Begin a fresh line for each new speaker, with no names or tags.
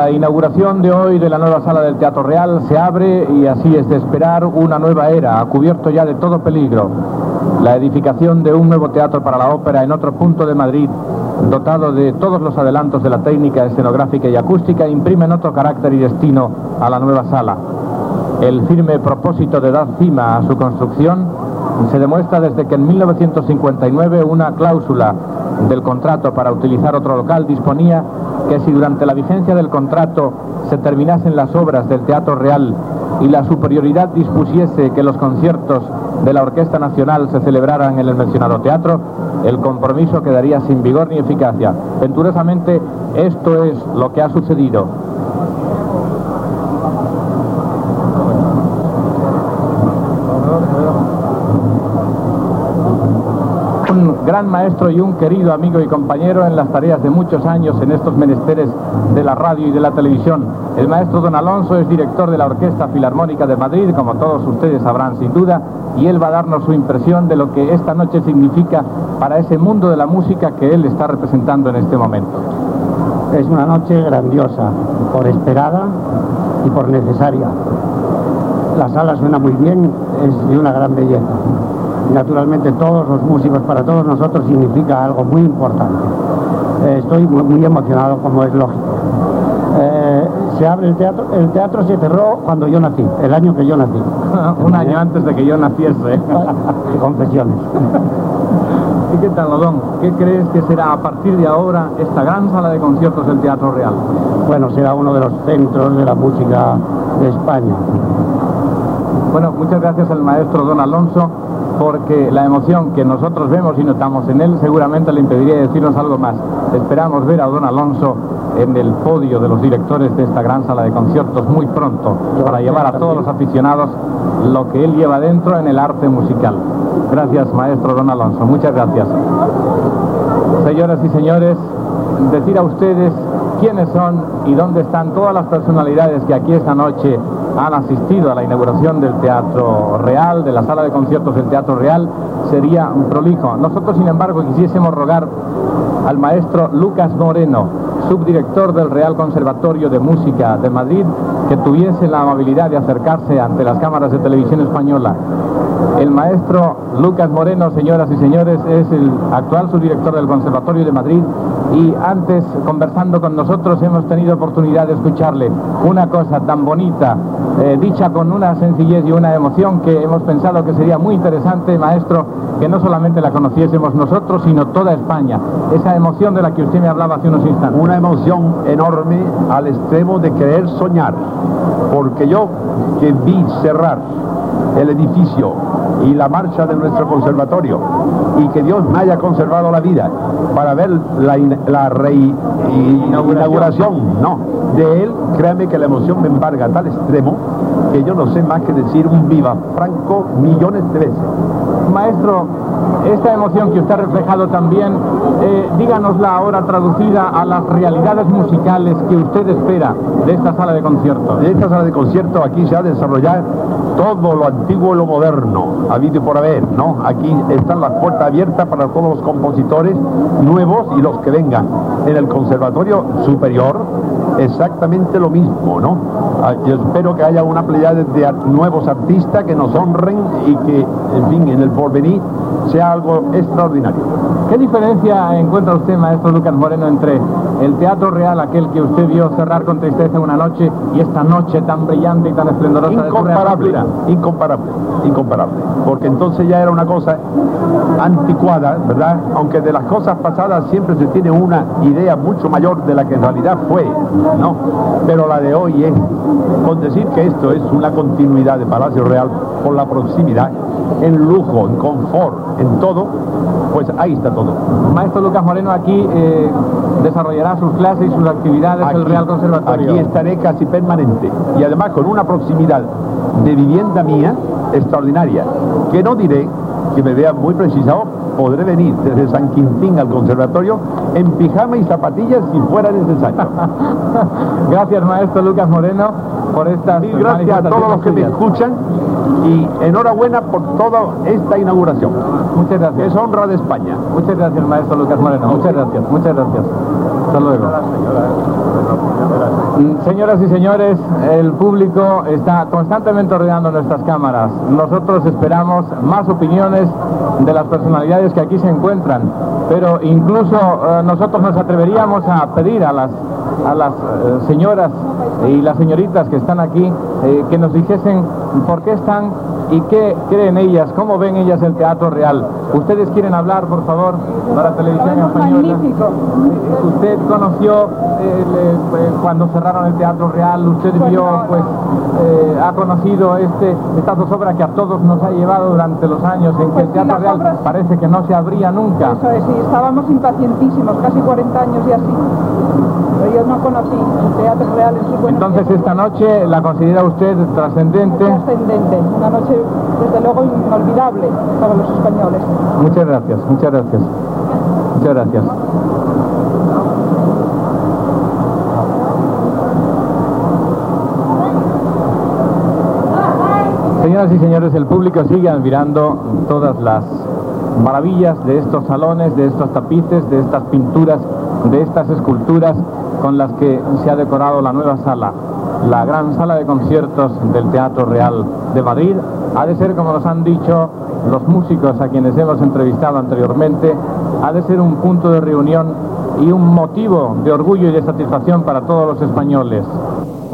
La inauguración de hoy de la nueva sala del Teatro Real se abre y así es de esperar una nueva era, cubierto ya de todo peligro. La edificación de un nuevo teatro para la ópera en otro punto de Madrid, dotado de todos los adelantos de la técnica escenográfica y acústica, imprimen otro carácter y destino a la nueva sala. El firme propósito de dar cima a su construcción se demuestra desde que en 1959 una cláusula del contrato para utilizar otro local disponía que si durante la vigencia del contrato se terminasen las obras del Teatro Real y la superioridad dispusiese que los conciertos de la Orquesta Nacional se celebraran en el mencionado teatro, el compromiso quedaría sin vigor ni eficacia. Venturosamente, esto es lo que ha sucedido. Un gran maestro y un querido amigo y compañero en las tareas de muchos años en estos menesteres de la radio y de la televisión. El maestro don Alonso es director de la Orquesta Filarmónica de Madrid, como todos ustedes sabrán sin duda, y él va a darnos su impresión de lo que esta noche significa para ese mundo de la música que él está representando en este momento.
Es una noche grandiosa, por esperada y por necesaria. La sala suena muy bien, es de una gran belleza. Naturalmente todos los músicos, para todos nosotros significa algo muy importante. Estoy muy emocionado, como es lógico. Se abre el teatro se cerró cuando yo nací, el año que yo nací.
Un año antes de que yo naciese.
Confesiones.
¿Y qué tal, Odón? ¿Qué crees que será a partir de ahora esta gran sala de conciertos del Teatro Real?
Bueno, será uno de los centros de la música de España.
Bueno, muchas gracias al maestro don Alonso, porque la emoción que nosotros vemos y notamos en él seguramente le impediría decirnos algo más. Esperamos ver a don Alonso en el podio de los directores de esta gran sala de conciertos muy pronto, para llevar a todos los aficionados lo que él lleva dentro en el arte musical. Gracias, maestro don Alonso, muchas gracias. Señoras y señores, decir a ustedes quiénes son y dónde están todas las personalidades que aquí esta noche han asistido a la inauguración del Teatro Real, de la sala de conciertos del Teatro Real, sería un prolijo. Nosotros, sin embargo, quisiésemos rogar al maestro Lucas Moreno, subdirector del Real Conservatorio de Música de Madrid, que tuviese la amabilidad de acercarse ante las cámaras de televisión española. El maestro Lucas Moreno, señoras y señores, es el actual subdirector del Conservatorio de Madrid, y antes, conversando con nosotros, hemos tenido oportunidad de escucharle una cosa tan bonita, dicha con una sencillez y una emoción, que hemos pensado que sería muy interesante, maestro, que no solamente la conociésemos nosotros, sino toda España. Esa emoción de la que usted me hablaba hace unos instantes.
Una emoción enorme al extremo de querer soñar, porque yo que vi cerrar el edificio y la marcha de nuestro conservatorio, y que Dios me haya conservado la vida para ver la inauguración de él, créame que la emoción me embarga a tal extremo que yo no sé más que decir un viva Franco millones de veces.
Maestro, esta emoción que usted ha reflejado también, díganosla ahora traducida a las realidades musicales que usted espera de esta sala de conciertos.
De esta sala de conciertos aquí se ha de desarrollar todo lo antiguo y lo moderno, habido y por haber, ¿no? Aquí están las puertas abiertas para todos los compositores nuevos y los que vengan. En el Conservatorio Superior, exactamente lo mismo, ¿no? Yo espero que haya una playa de nuevos artistas que nos honren y que, en fin, en el porvenir sea algo extraordinario.
¿Qué diferencia encuentra usted, maestro Lucas Moreno, entre el Teatro Real, aquel que usted vio cerrar con tristeza una noche, y esta noche tan brillante y tan esplendorosa?
Incomparable, porque entonces ya era una cosa anticuada, ¿verdad? Aunque de las cosas pasadas siempre se tiene una idea mucho mayor de la que en realidad fue, ¿no? Pero la de hoy es, con decir que esto es una continuidad de Palacio Real por la proximidad, en lujo, en confort, en todo, pues ahí está todo.
Maestro Lucas Moreno, aquí desarrollará sus clases y sus actividades en el Real Conservatorio.
Aquí estaré casi permanente, y además con una proximidad de vivienda mía extraordinaria, que no diré que me vea muy precisado. Podré venir desde San Quintín al conservatorio en pijama y zapatillas si fuera necesario.
Gracias, maestro Lucas Moreno, por estas
gracias a todos los que me escuchan, y enhorabuena por toda esta inauguración.
Muchas gracias.
Es honra de España.
Muchas gracias, maestro Lucas Moreno. Muchas gracias. Hasta luego. Señoras y señores, el público está constantemente rodeando nuestras cámaras. Nosotros esperamos más opiniones de las personalidades que aquí se encuentran, pero incluso nosotros nos atreveríamos a pedir a las señoras y las señoritas que están aquí que nos dijesen por qué están y qué creen ellas, cómo ven ellas el Teatro Real. ¿Ustedes quieren hablar, por favor, para Televisión Española?
Magnífico.
¿Usted conoció cuando cerraron el Teatro Real? ¿Usted vio, ha conocido esta zozobra que a todos nos ha llevado durante los años en que el Teatro Real parece que no se abría nunca?
Eso es, sí, estábamos impacientísimos, casi 40 años y así. Pero yo no conocí el Teatro Real en su buena.
Entonces esta noche la considera usted trascendente.
Trascendente, una noche desde luego inolvidable para los españoles.
Muchas gracias, muchas gracias. Muchas gracias. Señoras y señores, el público sigue admirando todas las maravillas de estos salones, de estos tapices, de estas pinturas, de estas esculturas con las que se ha decorado la nueva sala, la gran sala de conciertos del Teatro Real de Madrid. Ha de ser, como nos han dicho los músicos a quienes hemos entrevistado anteriormente, ha de ser un punto de reunión y un motivo de orgullo y de satisfacción para todos los españoles.